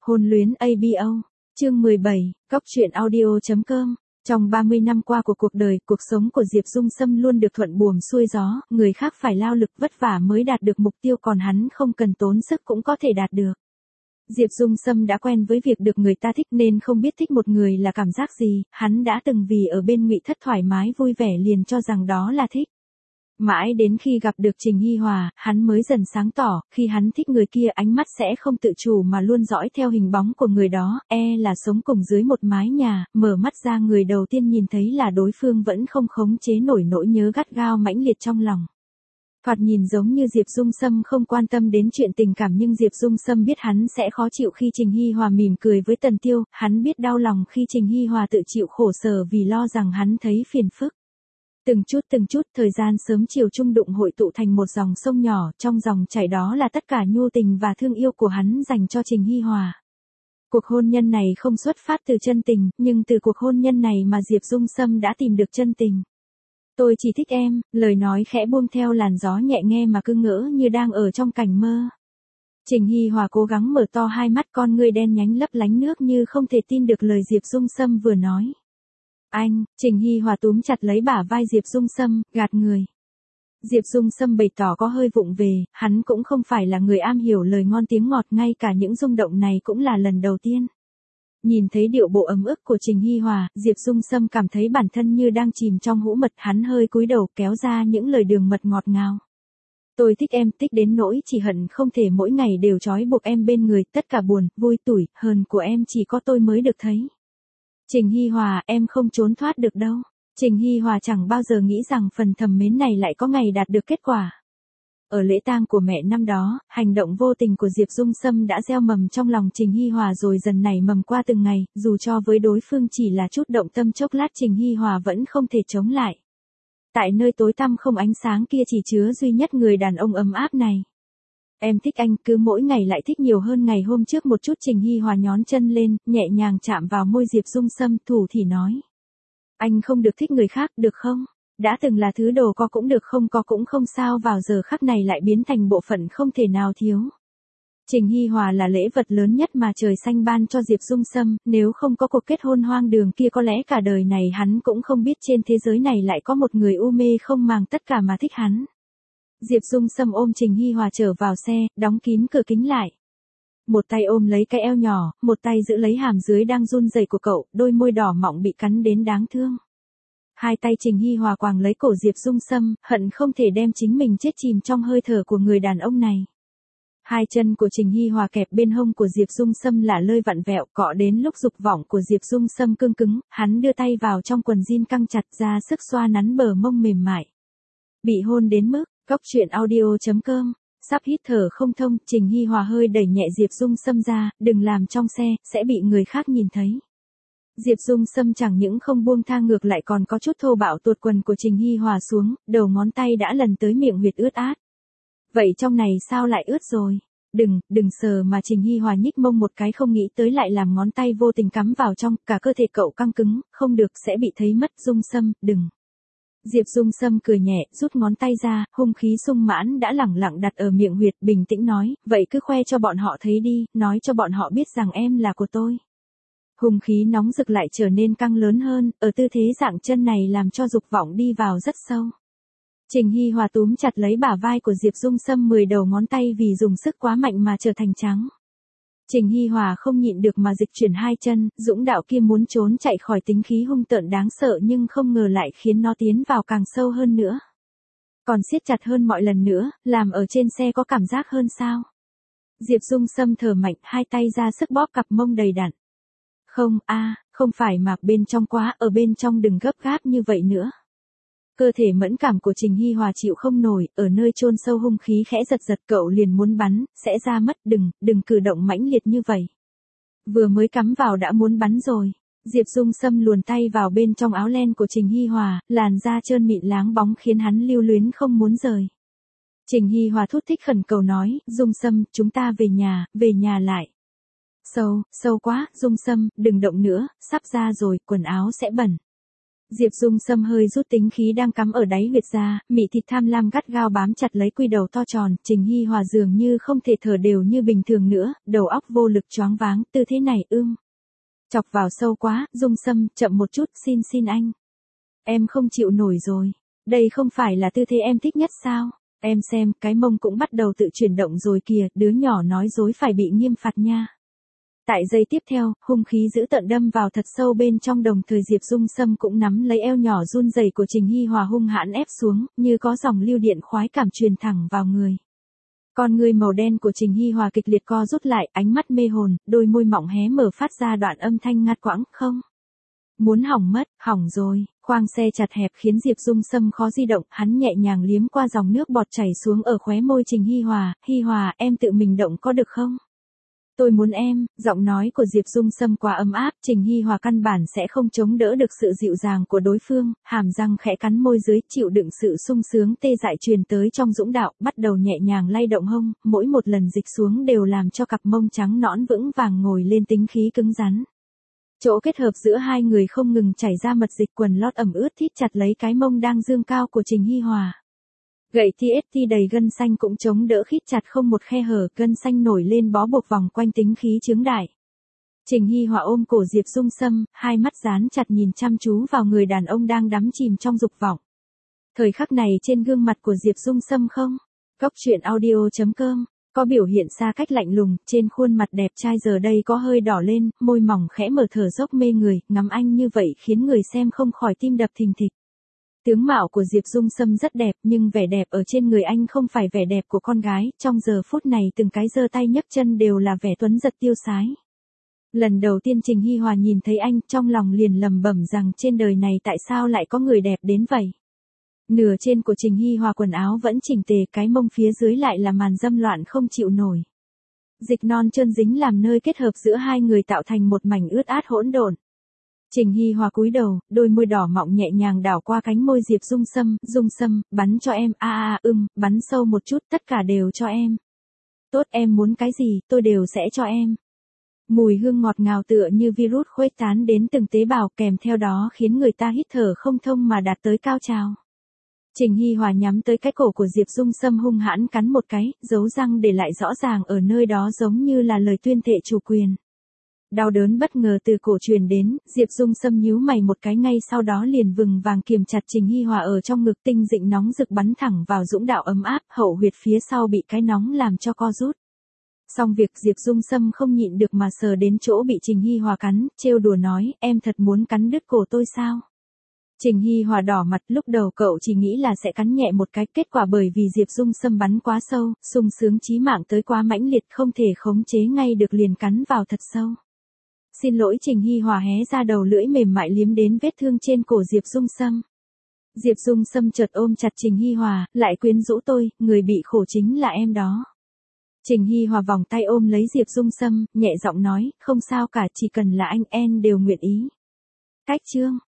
Hôn luyến ABO, chương 17, Cóc truyện audio.com. Trong 30 năm qua của cuộc đời, cuộc sống của Diệp Dung Sâm luôn được thuận buồm xuôi gió, người khác phải lao lực vất vả mới đạt được mục tiêu còn hắn không cần tốn sức cũng có thể đạt được. Diệp Dung Sâm đã quen với việc được người ta thích nên không biết thích một người là cảm giác gì, hắn đã từng vì ở bên Ngụy Thất thoải mái vui vẻ liền cho rằng đó là thích. Mãi đến khi gặp được Trình Hi Hòa, hắn mới dần sáng tỏ, khi hắn thích người kia ánh mắt sẽ không tự chủ mà luôn dõi theo hình bóng của người đó, là sống cùng dưới một mái nhà, mở mắt ra người đầu tiên nhìn thấy là đối phương vẫn không khống chế nổi nỗi nhớ gắt gao mãnh liệt trong lòng. Thoạt nhìn giống như Diệp Dung Sâm không quan tâm đến chuyện tình cảm nhưng Diệp Dung Sâm biết hắn sẽ khó chịu khi Trình Hi Hòa mỉm cười với Tần Tiêu, hắn biết đau lòng khi Trình Hi Hòa tự chịu khổ sở vì lo rằng hắn thấy phiền phức. Từng chút, thời gian sớm chiều chung đụng hội tụ thành một dòng sông nhỏ, trong dòng chảy đó là tất cả nhu tình và thương yêu của hắn dành cho Trình Hi Hòa. Cuộc hôn nhân này không xuất phát từ chân tình, nhưng từ cuộc hôn nhân này mà Diệp Dung Sâm đã tìm được chân tình. Tôi chỉ thích em, lời nói khẽ buông theo làn gió nhẹ nghe mà cứ ngỡ như đang ở trong cảnh mơ. Trình Hi Hòa cố gắng mở to hai mắt con ngươi đen nhánh lấp lánh nước như không thể tin được lời Diệp Dung Sâm vừa nói. Anh, Trình Hi Hòa túm chặt lấy bả vai Diệp Dung Sâm, gạt người. Diệp Dung Sâm bày tỏ có hơi vụng về, hắn cũng không phải là người am hiểu lời ngon tiếng ngọt, ngay cả những rung động này cũng là lần đầu tiên. Nhìn thấy điệu bộ ấm ức của Trình Hi Hòa, Diệp Dung Sâm cảm thấy bản thân như đang chìm trong hũ mật, hắn hơi cúi đầu kéo ra những lời đường mật ngọt ngào. Tôi thích em, thích đến nỗi chỉ hận không thể mỗi ngày đều trói buộc em bên người, tất cả buồn, vui, tủi, hờn của em chỉ có tôi mới được thấy. Trình Hi Hòa, em không trốn thoát được đâu. Trình Hi Hòa chẳng bao giờ nghĩ rằng phần thầm mến này lại có ngày đạt được kết quả. Ở lễ tang của mẹ năm đó, hành động vô tình của Diệp Dung Sâm đã gieo mầm trong lòng Trình Hi Hòa rồi dần nảy mầm qua từng ngày, dù cho với đối phương chỉ là chút động tâm chốc lát Trình Hi Hòa vẫn không thể chống lại. Tại nơi tối tăm không ánh sáng kia chỉ chứa duy nhất người đàn ông ấm áp này. Em thích anh, cứ mỗi ngày lại thích nhiều hơn ngày hôm trước một chút. Trình Hi Hòa nhón chân lên, nhẹ nhàng chạm vào môi Diệp Dung Sâm, thủ thỉ nói. Anh không được thích người khác, được không? Đã từng là thứ đồ có cũng được, không có cũng không sao, vào giờ khắc này lại biến thành bộ phận không thể nào thiếu. Trình Hi Hòa là lễ vật lớn nhất mà trời xanh ban cho Diệp Dung Sâm, nếu không có cuộc kết hôn hoang đường kia có lẽ cả đời này hắn cũng không biết trên thế giới này lại có một người u mê không màng tất cả mà thích hắn. Diệp Dung Sâm ôm Trình Hi Hòa trở vào xe, đóng kín cửa kính lại. Một tay ôm lấy cái eo nhỏ, một tay giữ lấy hàm dưới đang run rẩy của cậu, đôi môi đỏ mọng bị cắn đến đáng thương. Hai tay Trình Hi Hòa quàng lấy cổ Diệp Dung Sâm, hận không thể đem chính mình chết chìm trong hơi thở của người đàn ông này. Hai chân của Trình Hi Hòa kẹp bên hông của Diệp Dung Sâm lả lơi vặn vẹo, cọ đến lúc dục vọng của Diệp Dung Sâm cương cứng, hắn đưa tay vào trong quần jean căng chặt ra sức xoa nắn bờ mông mềm mại. Bị hôn đến mức, Cóc truyện audio.com. Sắp hít thở không thông, Trình Hi Hòa hơi đẩy nhẹ Diệp Dung Sâm ra, đừng làm trong xe, sẽ bị người khác nhìn thấy. Diệp Dung Sâm chẳng những không buông tha ngược lại còn có chút thô bạo tuột quần của Trình Hi Hòa xuống, đầu ngón tay đã lần tới miệng huyệt ướt át. Vậy trong này sao lại ướt rồi? Đừng sờ mà. Trình Hi Hòa nhích mông một cái, không nghĩ tới lại làm ngón tay vô tình cắm vào trong, cả cơ thể cậu căng cứng, không được, sẽ bị thấy mất. Dung Sâm, đừng. Diệp Dung Sâm cười nhẹ, rút ngón tay ra, hung khí sung mãn đã lẳng lặng đặt ở miệng huyệt, bình tĩnh nói, vậy cứ khoe cho bọn họ thấy đi, nói cho bọn họ biết rằng em là của tôi. Hung khí nóng rực lại trở nên căng lớn hơn, ở tư thế dạng chân này làm cho dục vọng đi vào rất sâu. Trình Hi Hòa túm chặt lấy bả vai của Diệp Dung Sâm, 10 đầu ngón tay vì dùng sức quá mạnh mà trở thành trắng. Trình Hi Hòa không nhịn được mà dịch chuyển hai chân, dũng đạo kia muốn trốn chạy khỏi tính khí hung tợn đáng sợ nhưng không ngờ lại khiến nó tiến vào càng sâu hơn nữa. Còn siết chặt hơn mọi lần nữa, làm ở trên xe có cảm giác hơn sao? Diệp Dung Sâm thở mạnh, hai tay ra sức bóp cặp mông đầy đặn. Không phải mà, bên trong quá, ở bên trong đừng gấp gáp như vậy nữa. Cơ thể mẫn cảm của Trình Hi Hòa chịu không nổi, ở nơi chôn sâu hung khí khẽ giật giật, cậu liền muốn bắn, sẽ ra mất, đừng cử động mãnh liệt như vậy. Vừa mới cắm vào đã muốn bắn rồi. Diệp Dung Sâm luồn tay vào bên trong áo len của Trình Hi Hòa, làn da trơn mịn láng bóng khiến hắn lưu luyến không muốn rời. Trình Hi Hòa thút thít khẩn cầu nói, Dung Sâm, chúng ta về nhà lại. Sâu quá, Dung Sâm, đừng động nữa, sắp ra rồi, quần áo sẽ bẩn. Diệp Dung Sâm hơi rút tính khí đang cắm ở đáy huyệt ra, mị thịt tham lam gắt gao bám chặt lấy quy đầu to tròn, Trình Hi Hòa dường như không thể thở đều như bình thường nữa, đầu óc vô lực choáng váng, tư thế này chọc vào sâu quá, Dung Sâm, chậm một chút, xin anh. Em không chịu nổi rồi. Đây không phải là tư thế em thích nhất sao? Em xem, cái mông cũng bắt đầu tự chuyển động rồi kìa, đứa nhỏ nói dối phải bị nghiêm phạt nha. Tại giây tiếp theo, hung khí dữ tợn đâm vào thật sâu bên trong, đồng thời Diệp Dung Sâm cũng nắm lấy eo nhỏ run rẩy của Trình Hi Hòa hung hãn ép xuống, như có dòng lưu điện khoái cảm truyền thẳng vào người. Con người màu đen của Trình Hi Hòa kịch liệt co rút lại, ánh mắt mê hồn, đôi môi mỏng hé mở phát ra đoạn âm thanh ngắt quãng, không. Muốn hỏng mất, hỏng rồi, khoang xe chặt hẹp khiến Diệp Dung Sâm khó di động, hắn nhẹ nhàng liếm qua dòng nước bọt chảy xuống ở khóe môi Trình Hi Hòa, em tự mình động có được không? Tôi muốn em, giọng nói của Diệp Dung Sâm quá ấm áp, Trình Hi Hòa căn bản sẽ không chống đỡ được sự dịu dàng của đối phương, hàm răng khẽ cắn môi dưới, chịu đựng sự sung sướng tê dại truyền tới trong dũng đạo, bắt đầu nhẹ nhàng lay động hông, mỗi một lần dịch xuống đều làm cho cặp mông trắng nõn vững vàng ngồi lên tính khí cứng rắn. Chỗ kết hợp giữa hai người không ngừng chảy ra mật dịch, quần lót ẩm ướt thít chặt lấy cái mông đang dương cao của Trình Hi Hòa. Gậy TST đầy gân xanh cũng chống đỡ khít chặt không một khe hở, gân xanh nổi lên bó buộc vòng quanh tính khí chướng đại. Trình Hi Hòa ôm cổ Diệp Dung Sâm, hai mắt dán chặt nhìn chăm chú vào người đàn ông đang đắm chìm trong dục vọng. Thời khắc này trên gương mặt của Diệp Dung Sâm không? Cóc truyện audio.com có biểu hiện xa cách lạnh lùng, trên khuôn mặt đẹp trai giờ đây có hơi đỏ lên, môi mỏng khẽ mở thở dốc mê người, ngắm anh như vậy khiến người xem không khỏi tim đập thình thịch. Tướng mạo của Diệp Dung Sâm rất đẹp, nhưng vẻ đẹp ở trên người anh không phải vẻ đẹp của con gái, trong giờ phút này từng cái giơ tay nhấc chân đều là vẻ tuấn giật tiêu sái. Lần đầu tiên Trình Hi Hòa nhìn thấy anh, trong lòng liền lẩm bẩm rằng trên đời này tại sao lại có người đẹp đến vậy. Nửa trên của Trình Hi Hòa quần áo vẫn chỉnh tề, cái mông phía dưới lại là màn dâm loạn không chịu nổi. Dịch non trơn dính làm nơi kết hợp giữa hai người tạo thành một mảnh ướt át hỗn độn. Trình Hi Hòa cúi đầu, đôi môi đỏ mọng nhẹ nhàng đảo qua cánh môi Diệp Dung Sâm, bắn cho em, bắn sâu một chút, tất cả đều cho em. Tốt, em muốn cái gì, tôi đều sẽ cho em. Mùi hương ngọt ngào tựa như virus khuếch tán đến từng tế bào, kèm theo đó khiến người ta hít thở không thông mà đạt tới cao trào. Trình Hi Hòa nhắm tới cái cổ của Diệp Dung Sâm hung hãn cắn một cái, dấu răng để lại rõ ràng ở nơi đó giống như là lời tuyên thệ chủ quyền. Đau đớn bất ngờ từ cổ truyền đến, Diệp Dung Sâm nhíu mày một cái, ngay sau đó liền vừng vàng kiềm chặt Trình Hi Hòa ở trong ngực, tinh dịnh nóng rực bắn thẳng vào dũng đạo ấm áp, hậu huyệt phía sau bị cái nóng làm cho co rút. Xong việc, Diệp Dung Sâm không nhịn được mà sờ đến chỗ bị Trình Hi Hòa cắn, trêu đùa nói, em thật muốn cắn đứt cổ tôi sao? Trình Hi Hòa đỏ mặt, lúc đầu cậu chỉ nghĩ là sẽ cắn nhẹ một cái, kết quả bởi vì Diệp Dung Sâm bắn quá sâu, sung sướng chí mạng tới quá mãnh liệt, không thể khống chế ngay được liền cắn vào thật sâu. Xin lỗi, Trình Hi Hòa hé ra đầu lưỡi mềm mại liếm đến vết thương trên cổ Diệp Dung Sâm. Diệp Dung Sâm chợt ôm chặt Trình Hi Hòa, lại quyến rũ tôi, người bị khổ chính là em đó. Trình Hi Hòa vòng tay ôm lấy Diệp Dung Sâm, nhẹ giọng nói, không sao cả, chỉ cần là anh em đều nguyện ý. Cách chương